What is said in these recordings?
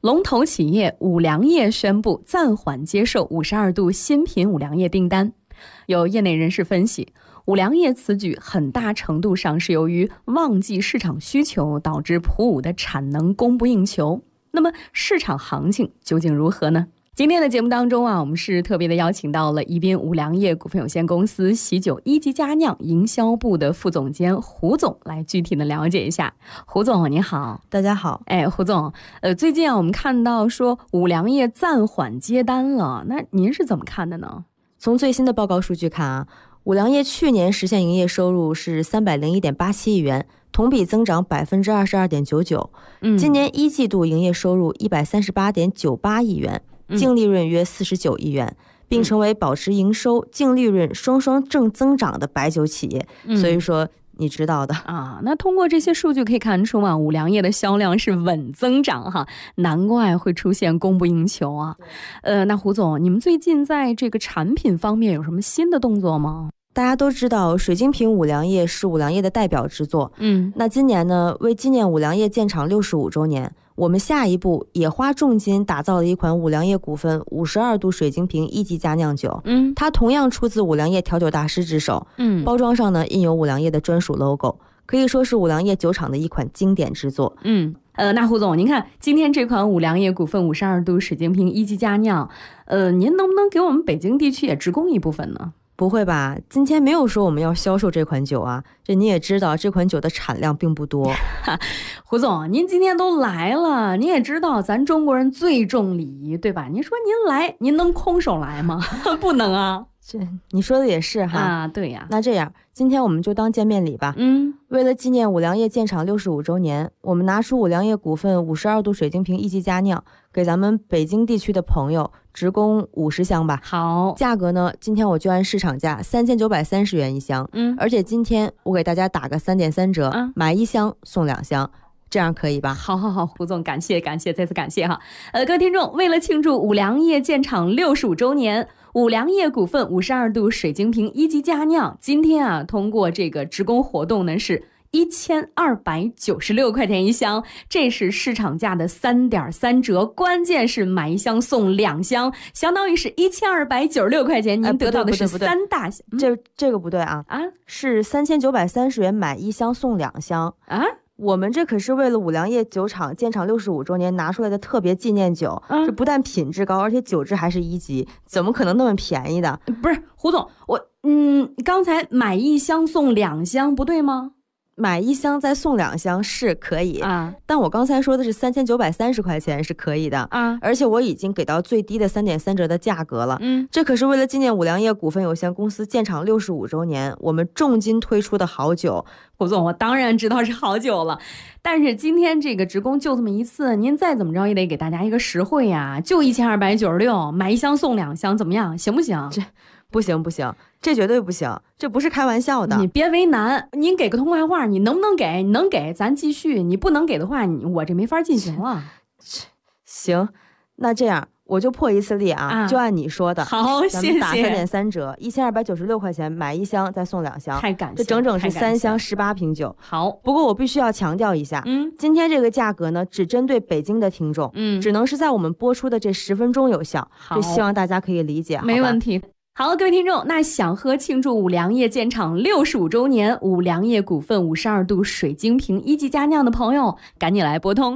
龙头企业五粮液宣布暂缓接受52度新品五粮液订单。有业内人士分析，五粮液此举很大程度上是由于旺季市场需求导致普五的产能供不应求。那么市场行情究竟如何呢？今天的节目当中我们是特别的邀请到了宜宾五粮液股份有限公司喜酒一级佳酿营销部的副总监胡总来具体的了解一下。胡总您好。 大家好。 胡总，最近我们看到说五粮液暂缓接单了，那您是怎么看的呢？ 从最新的报告数据看五粮液去年实现营业收入是301.87亿元，同比增长 22.99%。今年一季度营业收入138.98亿元，净利润约49亿元，并成为保持营收、净利润双双正增长的白酒企业。所以说你知道的那通过这些数据可以看出五粮液的销量是稳增长哈，难怪会出现供不应求啊。那胡总，你们最近在这个产品方面有什么新的动作吗？ 大家都知道水晶瓶五粮液是五粮液的代表之作。那今年呢，为纪念五粮液建厂65周年，我们下一步也花重金打造了一款五粮液股份52度水晶瓶一级佳酿酒。它同样出自五粮液调酒大师之手。包装上呢印有五粮液的专属 logo， 可以说是五粮液酒厂的一款经典之作。 那胡总，您看今天这款五粮液股份52度水晶瓶一级佳酿，您能不能给我们北京地区也直供一部分呢？ 不会吧，今天没有说我们要销售这款酒啊，这你也知道这款酒的产量并不多。 胡总，您今天都来了，您也知道咱中国人最重礼仪，对吧？您说您来，您能空手来吗？不能啊。 这你说的也是哈。 对呀。 那这样今天我们就当见面礼吧。为了纪念五粮液建厂65周年，我们拿出五粮液股份52度水晶瓶一级佳酿，给咱们北京地区的朋友直供50箱吧。 好， 价格呢，今天我就按市场价3930元一箱。而且今天我给大家打个3.3折，买1箱送2箱。这样可以吧？ 好，胡总，感谢，再次感谢哈。各位听众，为了庆祝五粮液建厂65周年，五粮液股份52度水晶瓶一级佳酿，今天通过这个直供活动呢是1296块钱一箱，这是市场价的3.3折，关键是买1箱送2箱，相当于是1296块钱，您得到的是3大箱。 这个不对啊，是3930元买1箱送2箱啊。我们这可是为了五粮液酒厂建厂65周年拿出来的特别纪念酒，这不但品质高，而且酒质还是1级，怎么可能那么便宜的？ 不是胡总，刚才买1箱送2箱不对吗？ 买1箱再送2箱是可以但我刚才说的是3930块钱是可以的而且我已经给到最低的3.3折的价格了。这可是为了纪念五粮液股份有限公司建厂65周年，我们重金推出的好酒。 胡总，我当然知道是好酒了，但是今天这个直供就这么一次，您再怎么着也得给大家一个实惠呀，就1296，买1箱送2箱，怎么样？行不行？ 这不行，这绝对不行，这不是开玩笑的。 你别为难，您给个痛快话，你能不能给？你能给咱继续，你不能给的话，我这没法进行了。 行，那这样我就破一次例就按你说的。 好，谢谢。 打3.3折，1296块钱买1箱再送2箱， 太感谢， 这整整是3箱18瓶酒。 好， 不过我必须要强调一下，今天这个价格呢，只针对北京的听众，只能是在我们播出的这10分钟有效。这希望大家可以理解。 没问题。好，各位听众，那想喝庆祝五粮液建厂65周年五粮液股份52度水晶瓶一级佳酿的朋友，赶紧来拨通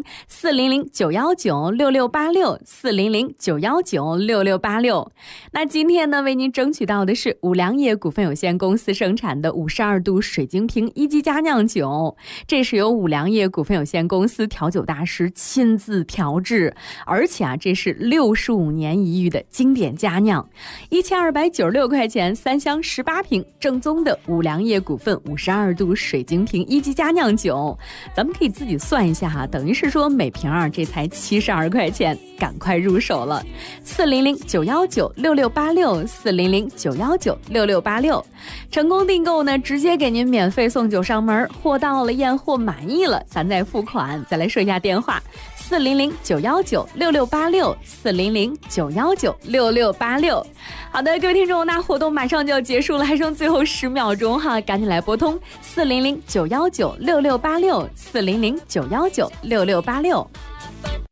400-919-6686，400-919-6686。那今天呢，为您争取到的是五粮液股份有限公司生产的52度水晶瓶一级佳酿酒，这是由五粮液股份有限公司调酒大师亲自调制，而且这是65年一遇的经典佳酿，1296块钱3箱18瓶，正宗的五粮液股份52度水晶瓶一级佳酿酒，咱们可以自己算一下等于是说每瓶这才72块钱，赶快入手了。400-919-6686，400-919-6686，成功订购呢，直接给您免费送酒上门，货到了验货满意了，咱再付款。再来说一下电话：400-919-6686，400-919-6686。好的，各位听众，那活动马上就要结束了，还剩最后10秒钟哈，赶紧来拨通400-919-6686，400-919-6686。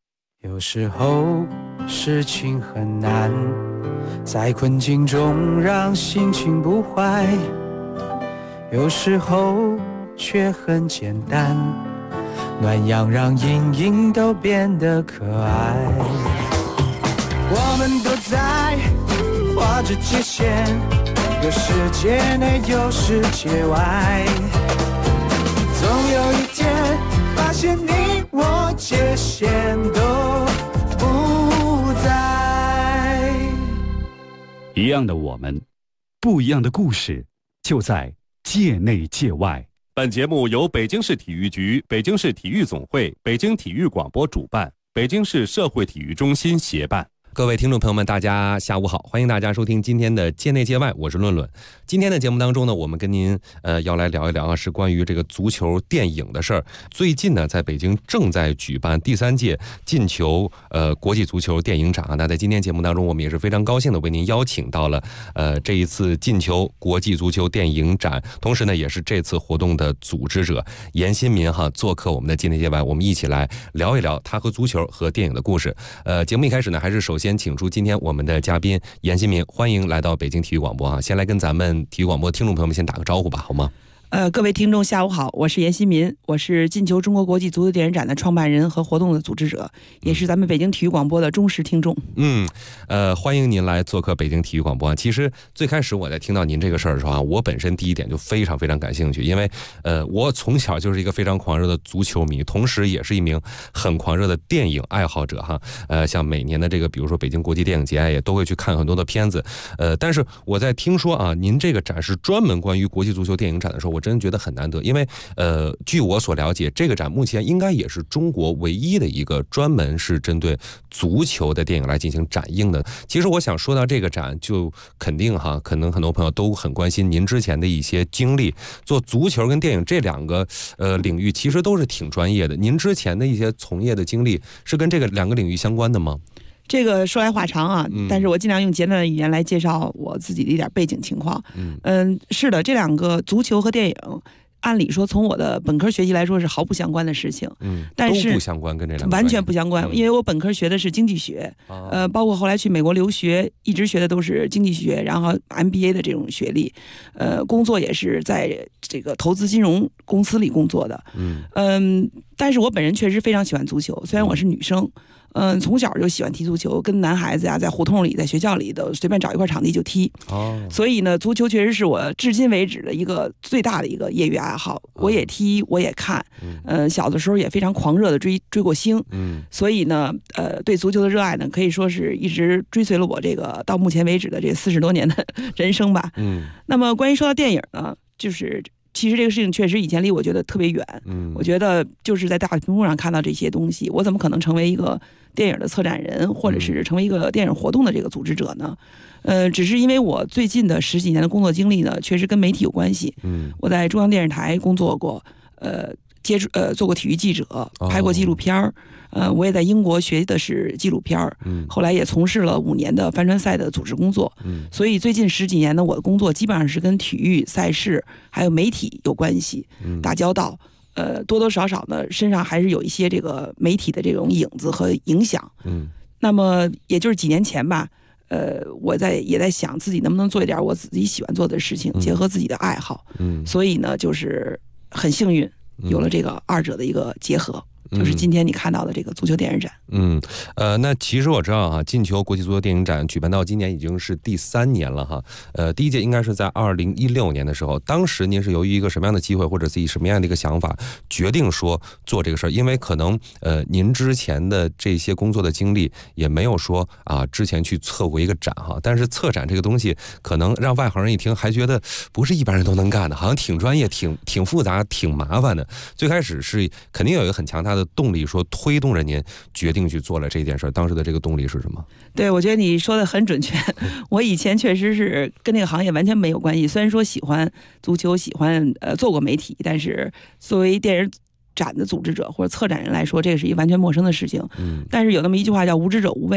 有时候事情很难，在困境中让心情不坏，有时候却很简单，暖阳让阴影都变得可爱。我们都在画着界限，有世界内有世界外，总有一天发现你我界限都不在。 一样的我们，不一样的故事，就在界内界外。 本节目由北京市体育局、北京市体育总会、北京体育广播主办，北京市社会体育中心协办。 各位听众朋友们，大家下午好，欢迎大家收听今天的界内界外，我是论论。今天的节目当中呢，我们跟您要来聊一聊是关于这个足球电影的事儿。最近呢，在北京正在举办第3届进球国际足球电影展。那在今天节目当中，我们也是非常高兴的为您邀请到了这一次进球国际足球电影展，同时呢，也是这次活动的组织者严新民做客我们的界内界外，我们一起来聊一聊他和足球和电影的故事。节目一开始呢，还是首先请出今天我们的嘉宾严新民，欢迎来到北京体育广播先来跟咱们体育广播听众朋友们先打个招呼吧，好吗？ 各位听众下午好，我是严新民，我是进球中国国际足球电影展的创办人和活动的组织者，也是咱们北京体育广播的忠实听众。 欢迎您来做客北京体育广播。其实最开始我在听到您这个事儿的时候我本身第一点就非常非常感兴趣，因为我从小就是一个非常狂热的足球迷，同时也是一名很狂热的电影爱好者像每年的这个比如说北京国际电影节也都会去看很多的片子。但是我在听说您这个展是专门关于国际足球电影展的时候，我真觉得很难得，因为据我所了解，这个展目前应该也是中国唯一的一个专门是针对足球的电影来进行展映的。其实我想说到这个展，就肯定可能很多朋友都很关心您之前的一些经历。做足球跟电影这两个领域其实都是挺专业的，您之前的一些从业的经历是跟这个两个领域相关的吗？ 这个说来话长但是我尽量用简短的语言来介绍我自己的一点背景情况。是的，这两个足球和电影按理说从我的本科学习来说是毫不相关的事情，但是都不相关，跟这两个完全不相关，因为我本科学的是经济学，包括后来去美国留学，一直学的都是经济学，然后 MBA 的这种学历，工作也是在这个投资金融公司里工作的，但是我本人确实非常喜欢足球，虽然我是女生。从小就喜欢踢足球，跟男孩子在胡同里、在学校里的随便找一块场地就踢。所以呢，足球确实是我至今为止的一个最大的一个业余爱好。我也踢，我也看。小的时候也非常狂热的追过星。所以呢，对足球的热爱呢，可以说是一直追随了我这个到目前为止的这40多年的人生吧。那么关于说到电影呢，就是其实这个事情确实以前离我觉得特别远。我觉得就是在大屏幕上看到这些东西，我怎么可能成为一个电影的策展人，或者是成为一个电影活动的这个组织者呢？只是因为我最近的10几年的工作经历呢，确实跟媒体有关系。我在中央电视台工作过，做过体育记者，拍过纪录片我也在英国学的是纪录片后来也从事了5年的帆船赛的组织工作。所以最近10几年呢，我的工作基本上是跟体育赛事还有媒体有关系，打交道。多多少少呢，身上还是有一些这个媒体的这种影子和影响。那么也就是几年前吧，我也在想自己能不能做一点我自己喜欢做的事情，结合自己的爱好。所以呢，就是很幸运有了这个二者的一个结合。就是今天你看到的这个足球电影展。 那其实我知道进球国际足球电影展举办到今年已经是第3年了第一届应该是在2016年的时候，当时您是由于一个什么样的机会或者自己什么样的一个想法决定说做这个事儿？因为可能您之前的这些工作的经历也没有说之前去策过一个展但是策展这个东西可能让外行人一听还觉得不是一般人都能干的，好像挺专业、挺复杂、挺麻烦的。最开始是肯定有一个很强大的动力说推动着您决定去做了这件事，当时的这个动力是什么？ 对，我觉得你说的很准确。我以前确实是跟这个行业完全没有关系，虽然说喜欢足球，喜欢做过媒体，但是作为电影展的组织者或者策展人来说，这个是一个完全陌生的事情。但是有那么一句话叫无知者无畏。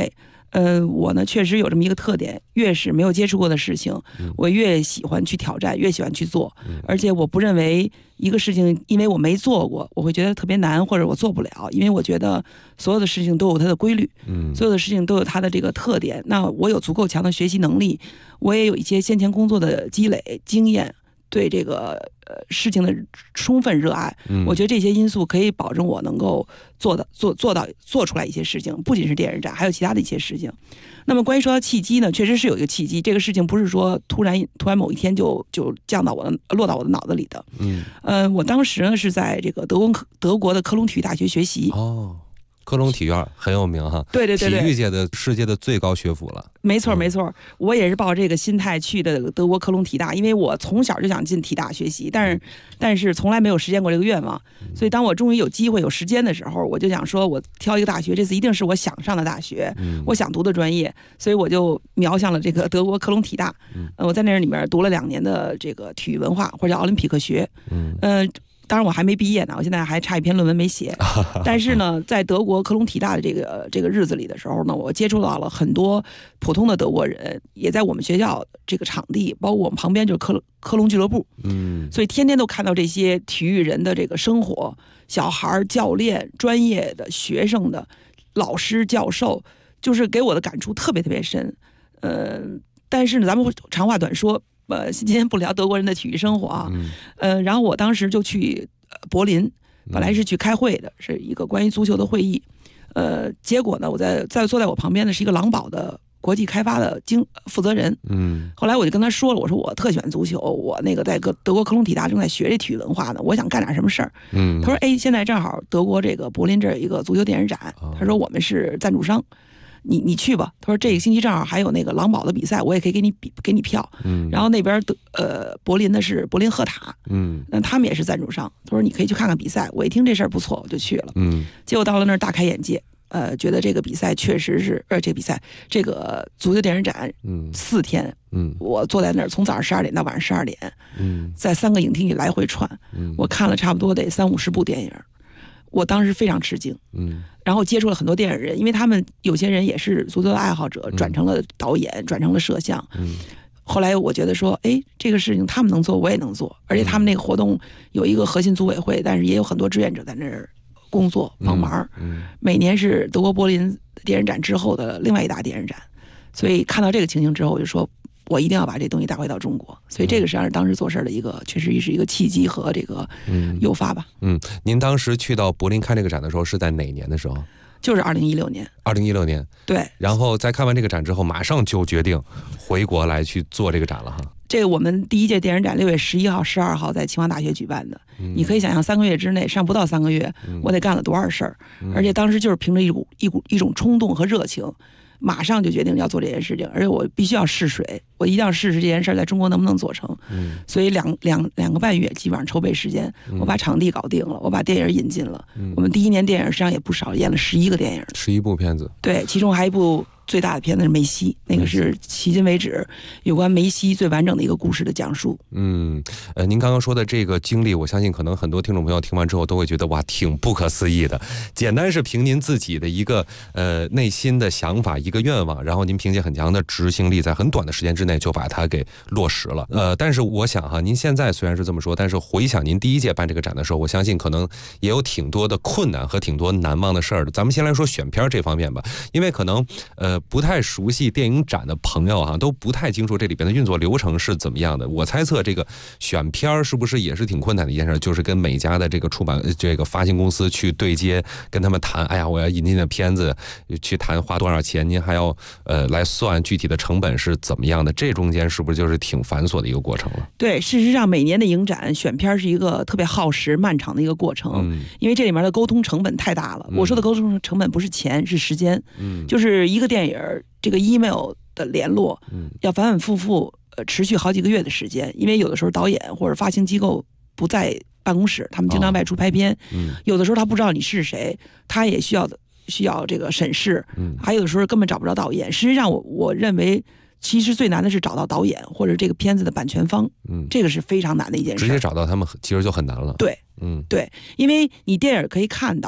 我呢确实有这么一个特点，越是没有接触过的事情，我越喜欢去挑战，越喜欢去做。而且我不认为一个事情因为我没做过，我会觉得特别难或者我做不了，因为我觉得所有的事情都有它的规律，所有的事情都有它的这个特点。那我有足够强的学习能力，我也有一些先前工作的积累经验，对这个事情的充分热爱，我觉得这些因素可以保证我能够做出来一些事情，不仅是电影展，还有其他的一些事情。那么关于说到契机呢，确实是有一个契机，这个事情不是说突然某一天就落到我的脑子里的。我当时呢是在这个德国的科隆体育大学学习。 科隆体育很有名哈， 对，体育界的世界的最高学府了。 没错，我也是抱这个心态去的德国科隆体大，因为我从小就想进体大学习，但是从来没有实现过这个愿望。所以当我终于有机会有时间的时候，我就想说，我挑一个大学，这次一定是我想上的大学，我想读的专业，所以我就瞄向了这个德国科隆体大。我在那里面读了2年的这个体育文化，或者叫奥林匹克学。当然我还没毕业呢，我现在还差一篇论文没写。但是呢，在德国科隆体大的这个日子里的时候呢，我接触到了很多普通的德国人，也在我们学校这个场地，包括我们旁边就是科隆俱乐部。所以天天都看到这些体育人的这个生活，小孩、教练、专业的、学生的、老师、教授，就是给我的感触特别特别深。但是呢，咱们长话短说。今天不聊德国人的体育生活啊，然后我当时就去柏林，本来是去开会的，是一个关于足球的会议，结果呢，我坐在我旁边的是一个狼堡的国际开发的负责人，后来我就跟他说了，我说我特喜欢足球，我那个在德国科隆体大正在学这体育文化呢，我想干点什么事儿，他说现在正好德国这个柏林这儿有一个足球电影展，他说我们是赞助商。你去吧，他说这个星期正好还有那个狼堡的比赛，我也可以给你票。然后那边柏林的是柏林赫塔，那他们也是赞助商。他说你可以去看看比赛。我一听这事儿不错，我就去了。结果到了那儿大开眼界，觉得这个比赛确实是，这个足球电影展，4天，我坐在那儿从早上12点到晚上12点，在3个影厅里来回串，我看了差不多得30-50部电影。我当时非常吃惊，然后接触了很多电影人，因为他们有些人也是足球的爱好者，转成了导演，转成了摄像。后来我觉得说，这个事情他们能做，我也能做，而且他们那个活动有一个核心组委会，但是也有很多志愿者在那儿工作帮忙。每年是德国柏林电影展之后的另外一大电影展，所以看到这个情形之后，我就说，我一定要把这东西带回到中国，所以这个实际上是当时做事的一个，确实是一个契机和这个诱发吧。 您当时去到柏林开这个展的时候是在哪年的时候？ 就是2016年。 2016年， 对。 然后在看完这个展之后，马上就决定回国来去做这个展了哈。 这个我们第一届电影展6月11号、12号在清华大学举办的，你可以想象3个月之内，不到3个月，我得干了多少事儿，而且当时就是凭着一种冲动和热情。马上就决定要做这件事情，而且我必须要试水，我一定要试试这件事在中国能不能做成。所以2个半月基本上筹备时间，我把场地搞定了，我把电影引进了。我们第1年电影实际上也不少，演了11个电影 ，11部片子。 对，其中还一部最大的片子是梅西，那个是迄今为止有关梅西最完整的一个故事的讲述。 您刚刚说的这个经历，我相信可能很多听众朋友听完之后都会觉得哇，挺不可思议的。简单是凭您自己的一个内心的想法，一个愿望，然后您凭借很强的执行力，在很短的时间之内就把它给落实了。但是我想哈，您现在虽然是这么说，但是回想您第一届办这个展的时候，我相信可能也有挺多的困难和挺多难忘的事儿的。咱们先来说选片这方面吧，因为可能不太熟悉电影展的朋友都不太清楚这里边的运作流程是怎么样的。我猜测这个选片是不是也是挺困难的一件事，就是跟每家的这个出版这个发行公司去对接，跟他们谈，哎呀，我要引进的片子，去谈花多少钱，您还要来算具体的成本是怎么样的，这中间是不是就是挺繁琐的一个过程了？ 对，事实上每年的影展选片是一个特别耗时漫长的一个过程，因为这里面的沟通成本太大了。我说的沟通成本不是钱，是时间，就是一个电影这个 email 的联络，要反反复复持续好几个月的时间，因为有的时候导演或者发行机构不在办公室，他们经常外出拍片，有的时候他不知道你是谁，他也需要这个审视，还有的时候根本找不着导演。实际上我认为其实最难的是找到导演或者这个片子的版权方，这个是非常难的一件事。 直接找到他们其实就很难了。 对，对，因为你电影可以看到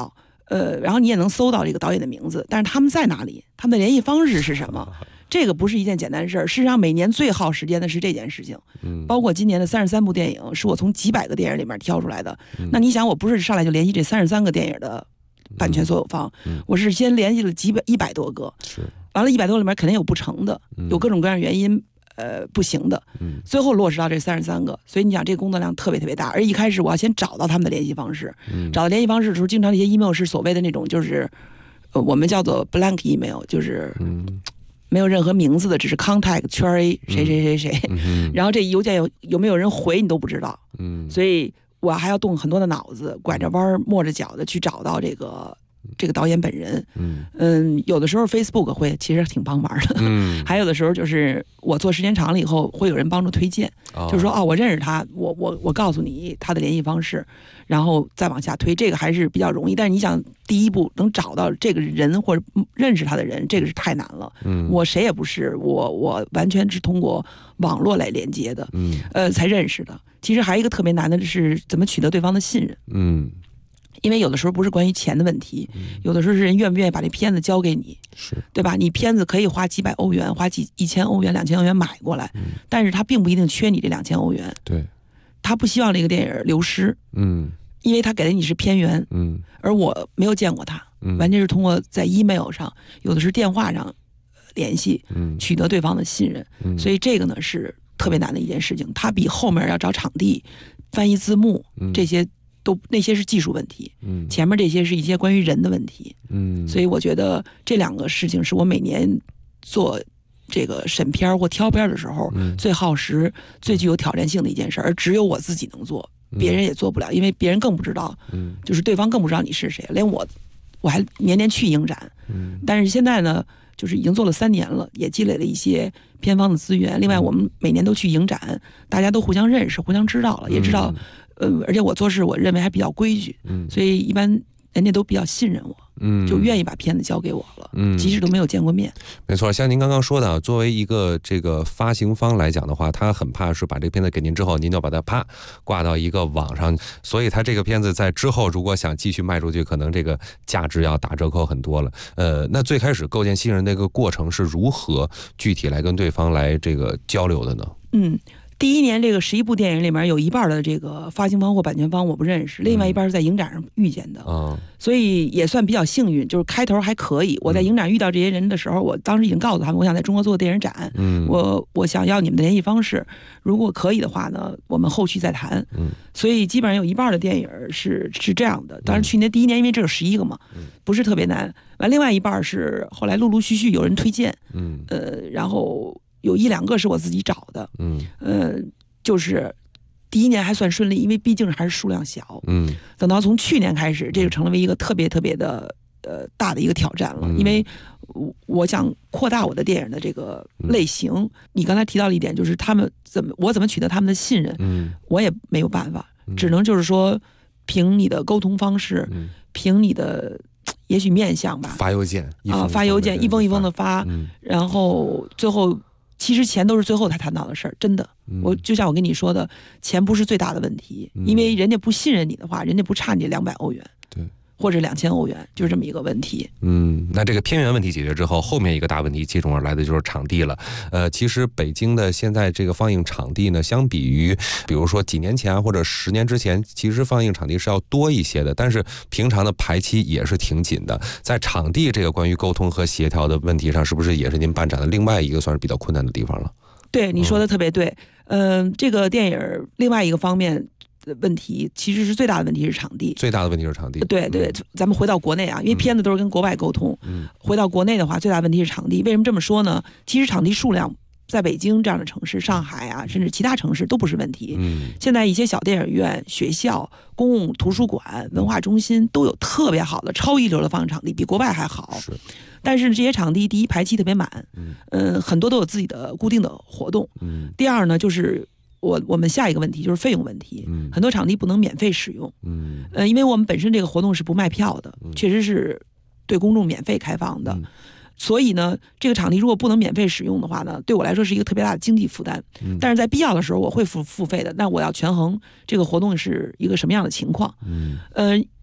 然后你也能搜到这个导演的名字，但是他们在哪里，他们的联系方式是什么？这个不是一件简单事儿。事实上，每年最耗时间的是这件事情。包括今年的33部电影，是我从几百个电影里面挑出来的。那你想，我不是上来就联系这33个电影的版权所有方，我是先联系了100多个，完了100多个里面肯定有不成的，有各种各样原因。不行的，最后落实到这33个，所以你想这个工作量特别特别大。而一开始我要先找到他们的联系方式，找到联系方式的时候，经常这些 email 是所谓的那种，就是我们叫做 blank email， 就是没有任何名字的，只是 contact 圈 A 谁谁谁谁，然后这邮件有没有人回你都不知道，所以我还要动很多的脑子，拐着弯摸着脚的去找到这个导演本人。有的时候 Facebook 会其实挺帮忙的，还有的时候就是我做时间长了以后，会有人帮助推荐，就是说我认识他，我告诉你他的联系方式，然后再往下推，这个还是比较容易。但是你想第一步能找到这个人或者认识他的人，这个是太难了。我谁也不是，我完全是通过网络来连接的，才认识的。其实还有一个特别难的是怎么取得对方的信任。因为有的时候不是关于钱的问题，有的时候是人愿不愿意把这片子交给你，对吧？你片子可以花几百欧元，花1000欧元、2000欧元买过来，但是他并不一定缺你这2000欧元。 对， 他不希望这个电影流失，因为他给的你是片源，而我没有见过他，完全是通过在 email 上，有的是电话上联系，取得对方的信任。所以这个呢是特别难的一件事情，他比后面要找场地、翻译字幕这些。那些是技术问题，前面这些是一些关于人的问题，所以我觉得这两个事情是我每年做这个审片或挑片的时候最耗时、最具有挑战性的一件事，而只有我自己能做，别人也做不了，因为别人更不知道，就是对方更不知道你是谁，连我还年年去影展，但是现在呢，就是已经做了3年了，也积累了一些片方的资源。另外，我们每年都去影展，大家都互相认识、互相知道了，也知道。而且我做事我认为还比较规矩，所以一般人家都比较信任我，就愿意把片子交给我了，即使都没有见过面。 没错，像您刚刚说的，作为一个这个发行方来讲的话，他很怕是把这个片子给您之后，您就把它啪挂到一个网上，所以他这个片子在之后如果想继续卖出去，可能这个价值要打折扣很多了。那最开始构建信任那个过程是如何具体来跟对方来这个交流的呢？ 第一年这个11部电影里面有一半的这个发行方或版权方我不认识，另外一半是在影展上遇见的，所以也算比较幸运，就是开头还可以。我在影展遇到这些人的时候，我当时已经告诉他们，我想在中国做电影展，我想要你们的联系方式，如果可以的话呢，我们后续再谈。所以基本上有一半的电影是这样的。当然去年第一年因为这有11个嘛，不是特别难。完，另外一半是后来陆陆续续有人推荐，然后。有1、2个是我自己找的，就是第一年还算顺利，因为毕竟还是数量小，等到从去年开始，这就成了一个特别特别的大的一个挑战了，因为我想扩大我的电影的这个类型。你刚才提到了一点，就是我怎么取得他们的信任，我也没有办法，只能就是说凭你的沟通方式，凭你的。也许面向吧， 发邮件发邮件，一封一封的发，然后最后。其实钱都是最后才谈到的事儿，真的。我就像我跟你说的，钱不是最大的问题，因为人家不信任你的话，人家不差你200欧元，对，或者2000欧元，就是这么一个问题。 那这个片源问题解决之后，后面一个大问题接踵而来的就是场地了。其实北京的现在这个放映场地呢，相比于比如说几年前或者10年之前，其实放映场地是要多一些的，但是平常的排期也是挺紧的。在场地这个关于沟通和协调的问题上，是不是也是您办展的另外一个算是比较困难的地方了？ 对，你说的特别对。这个电影另外一个方面的问题，其实是最大的问题是场地。最大的问题是场地。对对，咱们回到国内啊，因为片子都是跟国外沟通。回到国内的话，最大的问题是场地。为什么这么说呢？其实场地数量在北京这样的城市、上海啊，甚至其他城市都不是问题。现在一些小电影院、学校、公共图书馆、文化中心都有特别好的超一流的放映场地，比国外还好。但是这些场地，第一排期特别满，很多都有自己的固定的活动。第二呢，就是我们下一个问题就是费用问题，很多场地不能免费使用。因为我们本身这个活动是不卖票的，确实是对公众免费开放的。所以呢，这个场地如果不能免费使用的话呢，对我来说是一个特别大的经济负担。但是在必要的时候，我会付费的。那我要权衡这个活动是一个什么样的情况。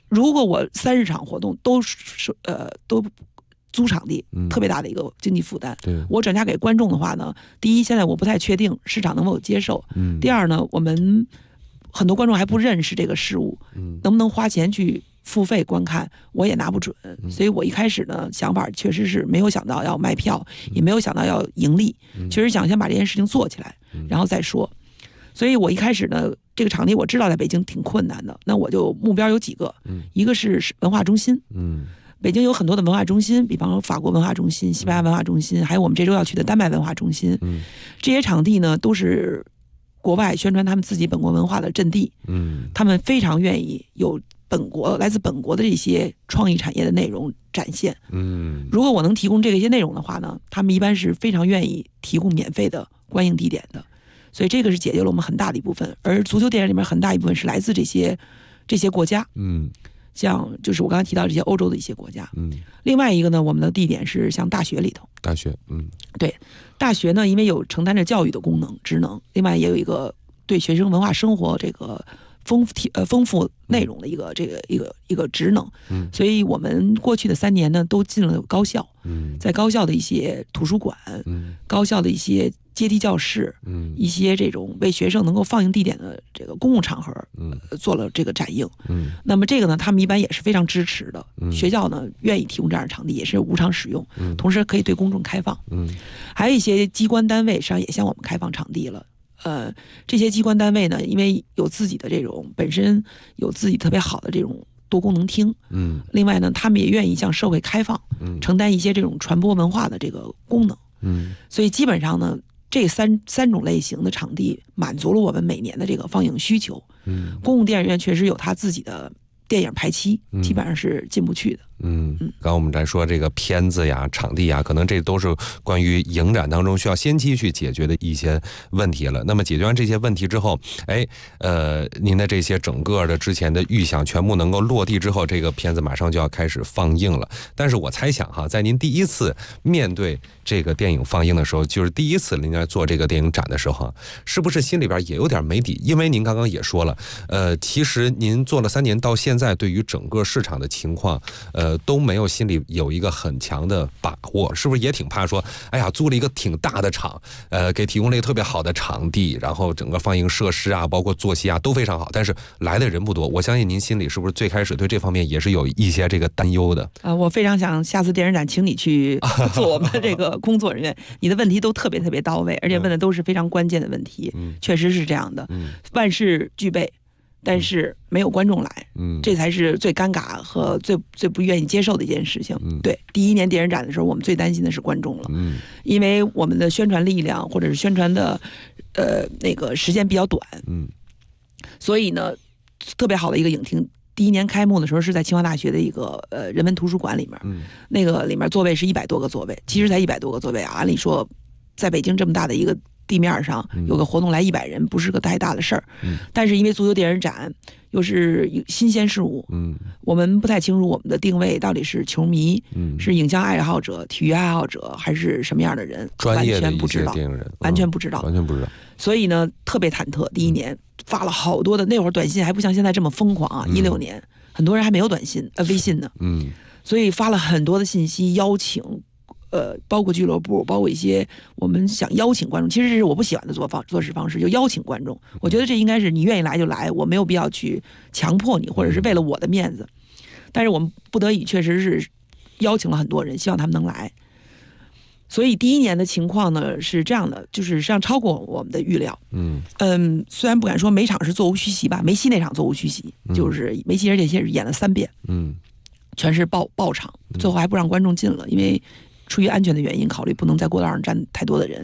如果我30场活动都租场地，特别大的一个经济负担。我转嫁给观众的话呢，第一，现在我不太确定市场能否接受。第二呢，我们很多观众还不认识这个事物，能不能花钱去付费观看，我也拿不准。所以我一开始呢，想法确实是没有想到要卖票，也没有想到要盈利，确实想先把这件事情做起来，然后再说。所以我一开始呢，这个场地我知道在北京挺困难的，那我就目标有几个，一个是文化中心，北京有很多的文化中心，比方说法国文化中心、西班牙文化中心，还有我们这周要去的丹麦文化中心。这些场地呢，都是国外宣传他们自己本国文化的阵地。他们非常愿意有来自本国的这些创意产业的内容展现。如果我能提供这些内容的话呢，他们一般是非常愿意提供免费的观映地点的。所以这个是解决了我们很大的一部分，而足球电影里面很大一部分是来自这些国家。像就是我刚才提到这些欧洲的一些国家。另外一个呢，我们的地点是像大学里头。 大学， 对，大学呢，因为有承担着教育的功能职能，另外也有一个对学生文化生活这个丰富内容的一个职能。所以我们过去的3年呢，都进了高校。在高校的一些图书馆，高校的一些阶梯教室，一些这种为学生能够放映地点的这个公共场合，做了这个展映。那么这个呢，他们一般也是非常支持的。学校呢愿意提供这样的场地，也是无偿使用，同时可以对公众开放。还有一些机关单位实际上也向我们开放场地了。这些机关单位呢，因为有自己的这种本身有自己特别好的这种多功能厅，另外呢，他们也愿意向社会开放，承担一些这种传播文化的这个功能。所以基本上呢，这三种类型的场地满足了我们每年的这个放映需求。公共电影院确实有它自己的电影排期，基本上是进不去的。 刚我们在说这个片子呀、场地呀，可能这都是关于影展当中需要先期去解决的一些问题了。那么解决完这些问题之后，您的这些整个的之前的预想全部能够落地之后，这个片子马上就要开始放映了。但是我猜想哈，在您第一次面对这个电影放映的时候，就是第一次您在做这个电影展的时候，是不是心里边也有点没底？因为您刚刚也说了，其实您做了3年到现在，对于整个市场的情况，都没有心里有一个很强的把握，是不是也挺怕说，哎呀，租了一个挺大的场，给提供了一个特别好的场地，然后整个放映设施啊，包括坐席啊都非常好，但是来的人不多。我相信您心里是不是最开始对这方面也是有一些这个担忧的？ 我非常想下次电影展请你去做我们这个工作人员，你的问题都特别特别到位，而且问的都是非常关键的问题。确实是这样的，万事俱备，但是没有观众来，这才是最尴尬和最不愿意接受的一件事情。对，第1年电影展的时候，我们最担心的是观众了，因为我们的宣传力量或者是宣传的那个时间比较短，所以呢，特别好的一个影厅，第1年开幕的时候是在清华大学的一个人文图书馆里面，那个里面座位是100多个座位，其实才100多个座位啊，按理说在北京这么大的一个地面上有个活动来100人不是个太大的事儿，但是因为足球电影展又是新鲜事物，我们不太清楚我们的定位到底是球迷，是影像爱好者、体育爱好者，还是什么样的人， 专业的一些电影人，完全不知道。所以呢，特别忐忑。第1年发了好多的，那会儿短信还不像现在这么疯狂啊，16年很多人还没有短信微信呢，所以发了很多的信息邀请。包括俱乐部，包括一些我们想邀请观众，其实这是我不喜欢的做事方式，就邀请观众。我觉得这应该是你愿意来就来，我没有必要去强迫你，或者是为了我的面子。但是我们不得已确实是邀请了很多人，希望他们能来。所以第1年的情况呢是这样的，就是实际上超过我们的预料。虽然不敢说每场是座无虚席吧，梅西那场座无虚席，就是梅西而且是演了3遍，全是爆场，最后还不让观众进了，因为出于安全的原因，考虑不能在过道上站太多的人。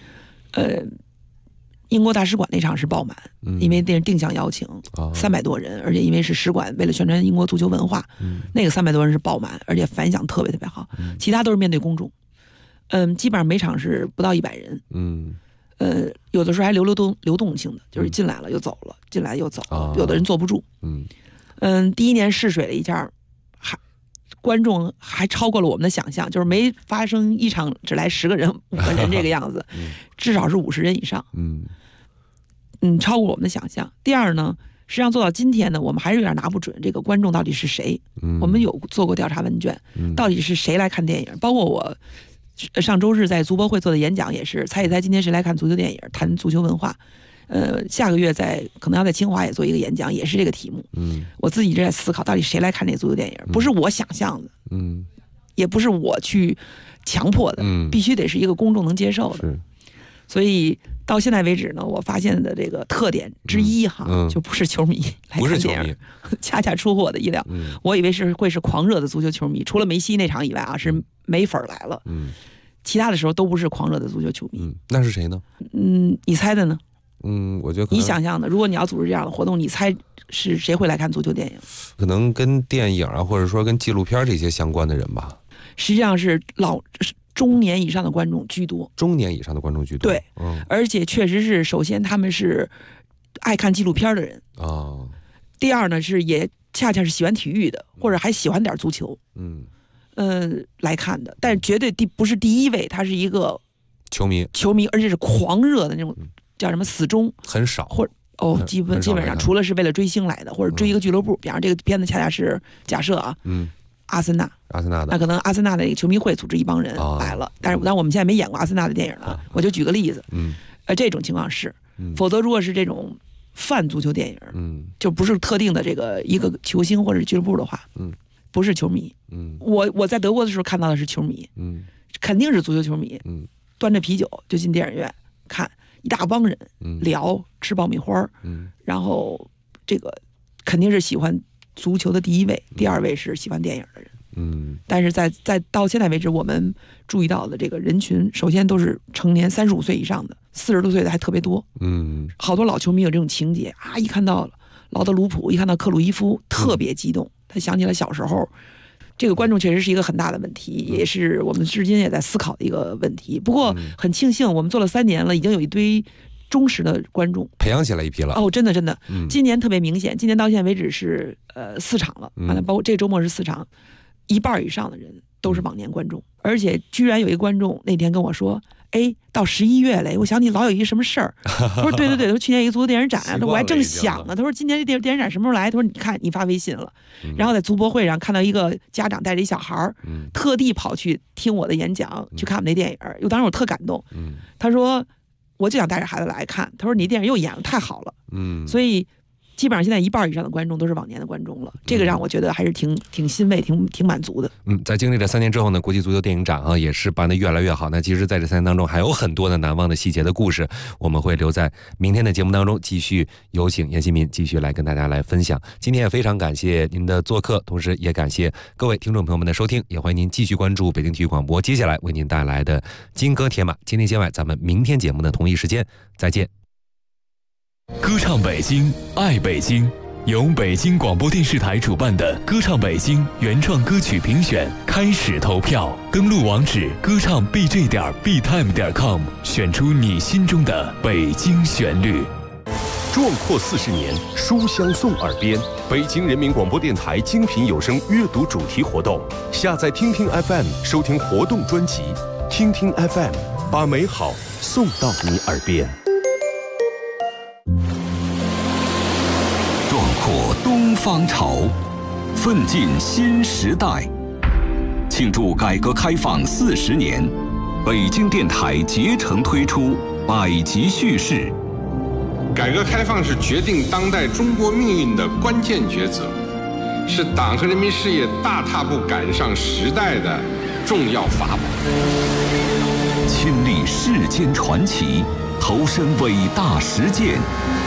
英国大使馆那场是爆满，因为那是定向邀请，300多人，而且因为是使馆为了宣传英国足球文化，那个300多人是爆满，而且反响特别特别好。其他都是面对公众，基本上每场是不到100人。有的时候还流动性的，就是进来了又走了，进来又走了，有的人坐不住。第1年试水了一下。观众还超过了我们的想象，就是没发生一场只来10个人、5个人这个样子，至少是50人以上。超过我们的想象。第二呢， 实际上做到今天呢，我们还是有点拿不准这个观众到底是谁。我们有做过调查问卷，到底是谁来看电影？包括我上周日在足博会做的演讲也是，猜一猜今天谁来看足球电影，谈足球文化。下个月可能要在清华也做一个演讲，也是这个题目。我自己一直在思考，到底谁来看这足球电影？不是我想象的，也不是我去强迫的，必须得是一个公众能接受的。所以到现在为止呢，我发现的这个特点之一就不是球迷来看电影，恰恰出乎我的意料。我以为会是狂热的足球球迷，除了梅西那场以外是没粉来了。其他的时候都不是狂热的足球球迷。 那是谁呢？ 你猜的呢？ 我觉得你想象的，如果你要组织这样的活动，你猜是谁会来看足球电影？ 可能跟电影啊，或者说跟纪录片这些相关的人吧。 实际上是中年以上的观众居多。中年以上的观众居多。对，而且确实是，首先他们是爱看纪录片的人第二呢，是也恰恰是喜欢体育的，或者还喜欢点足球。来看的，但是绝对不是第一位，他是一个球迷，而且是狂热的那种。叫什么死忠很少，或者基本上除了是为了追星来的，或者追一个俱乐部，比方这个片子恰恰是假设阿森纳的，那可能阿森纳的一个球迷会组织一帮人来了，但我们现在没演过阿森纳的电影呢，我就举个例子，这种情况是，否则如果是这种泛足球电影，就不是特定的这个一个球星或者俱乐部的话，不是球迷，我在德国的时候看到的是球迷，肯定是足球球迷，端着啤酒就进电影院看。一大帮人聊吃爆米花，然后这个肯定是喜欢足球的第一位，第二位是喜欢电影的人。但是在到现在为止，我们注意到的这个人群，首先都是成年35岁以上的，40多岁的还特别多。好多老球迷有这种情节一看到劳德鲁普，一看到克鲁伊夫，特别激动，他想起了小时候。这个观众确实是一个很大的问题，也是我们至今也在思考的一个问题。不过很庆幸，我们做了3年了，已经有一堆忠实的观众，培养起来一批了。真的，今年特别明显，今年到现在为止是4场了，包括这周末是4场，一半以上的人都是往年观众，而且居然有一个观众那天跟我说。到11月嘞，我想你老有一个什么事儿。他说对，他说去年一个足球电影展，我还正想呢。他说今年这电影展什么时候来？他说你看你发微信了，然后在足博会上看到一个家长带着一小孩特地跑去听我的演讲，去看我们那电影。当时我特感动。他说我就想带着孩子来看。他说你电影又演得太好了。所以。基本上现在一半以上的观众都是往年的观众了，这个让我觉得还是挺欣慰、挺满足的。 在经历了3年之后呢，国际足球电影展也是办得越来越好。那其实在这3年当中还有很多的难忘的细节的故事，我们会留在明天的节目当中继续有请严新民继续来跟大家来分享。今天也非常感谢您的做客，同时也感谢各位听众朋友们的收听，也欢迎您继续关注北京体育广播接下来为您带来的金歌铁马。今天节外，咱们明天节目的同一时间再见。 歌唱北京，爱北京，由北京广播电视台主办的歌唱北京原创歌曲评选开始投票，登录网址歌唱 bj.btime.com， 选出你心中的北京旋律。 壮阔40年，书香送耳边。北京人民广播电台精品有声阅读主题活动，下载听听 FM 收听活动专辑，听听 FM 把美好送到你耳边。 壮阔东方潮，奋进新时代。庆祝改革开放40年，北京电台竭诚推出百集叙事。 改革开放是决定当代中国命运的关键抉择，是党和人民事业大踏步赶上时代的重要法宝。 亲历世间传奇，投身伟大实践。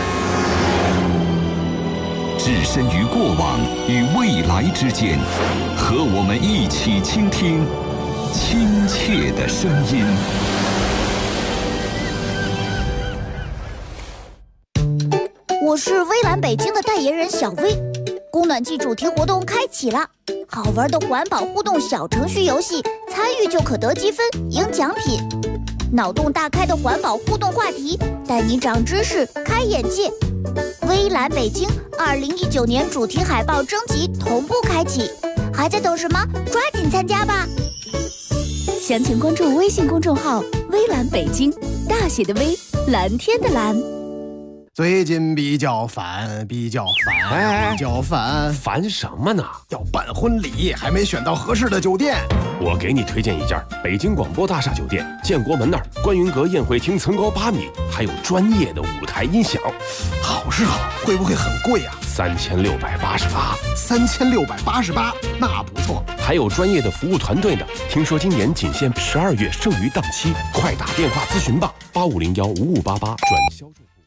置身于过往与未来之间，和我们一起倾听亲切的声音。 我是微蓝北京的代言人小薇，供暖季主题活动开启了，好玩的环保互动小程序游戏，参与就可得积分赢奖品。脑洞大开的环保互动话题，带你长知识开眼界。微蓝北京2019年主题海报征集同步开启，还在等什么？抓紧参加吧！详情关注微信公众号微蓝北京，大写的微，蓝天的蓝。 最近比较烦， 烦什么呢？ 要办婚礼，还没选到合适的酒店。 我给你推荐一家北京广播大厦酒店，建国门那儿观云阁宴会厅层高8米，还有专业的舞台音响。 好是好，会不会很贵啊 ？3688。 3688，那不错。 还有专业的服务团队呢。听说今年仅限12月剩余档期，快打电话咨询吧，85015588转销售。